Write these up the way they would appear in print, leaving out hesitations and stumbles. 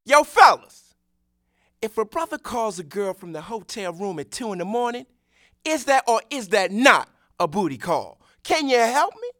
Yo, fellas, if a brother calls a girl from the hotel room at 2 in the morning, is that or is that not a booty call? Can you help me?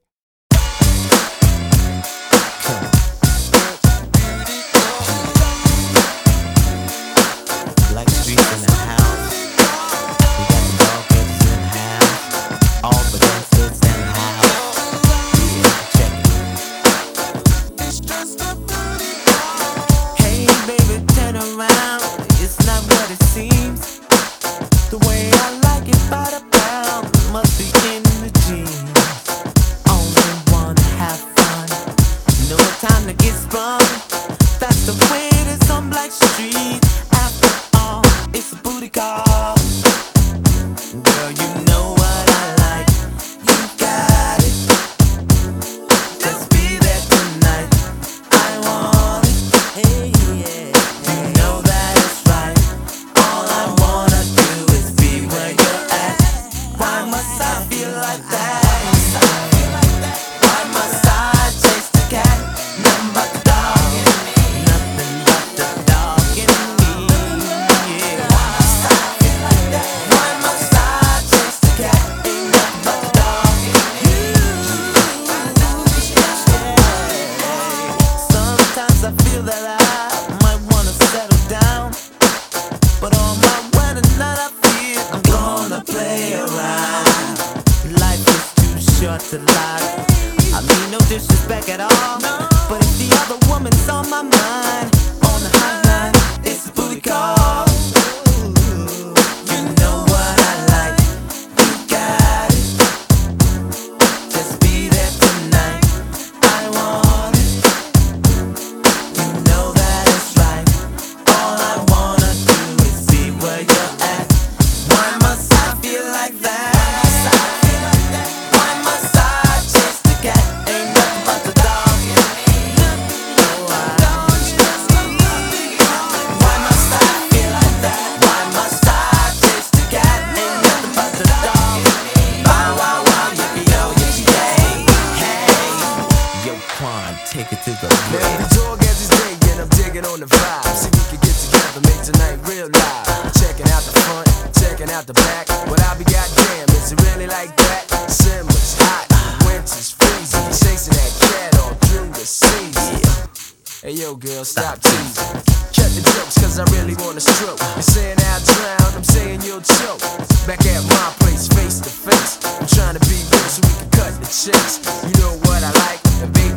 Black streets in the house. We got the dog heads in the house. All the gangsters in the house. Yeah, check it. It's just a booty call. Hey baby, turn around. It's not what it seems. The way I like it by the pound must be in the jeans. Only wanna have fun. No time to get sprung. That's the way it is on Black Street. It's a booty call. Girl, you know what I like. You got it. Just be there tonight. I want it. Hey, yeah. You know that it's right. All I wanna do is be where you're at. Why must I feel like that? Why must I chase the cat? Nothing but the dog in me. Nothing but the dog in me. I feel that I might wanna settle down, but on my wedding night I feel I'm gonna play around. Life is too short to lie. I mean no disrespect at all, but if the other woman's on my mind, on the hotline, it's a booty call. You know what I like, you got it. Just be there tonight, I want it. Take it to the bridge. Now the dog has his day and I'm digging on the vibe. See we can get together, make tonight real live. Checking out the front, checking out the back. But I'll be goddamn, is it really like that? Summer's hot, winter's freezing. Chasing that cat all through the season. Hey yo girl, stop teasing. Cut the jokes cause I really wanna stroke. You're saying I'll drown, I'm saying you'll choke. Back at my place, face to face. I'm trying to be real so we can cut the chase. You know what I like, and baby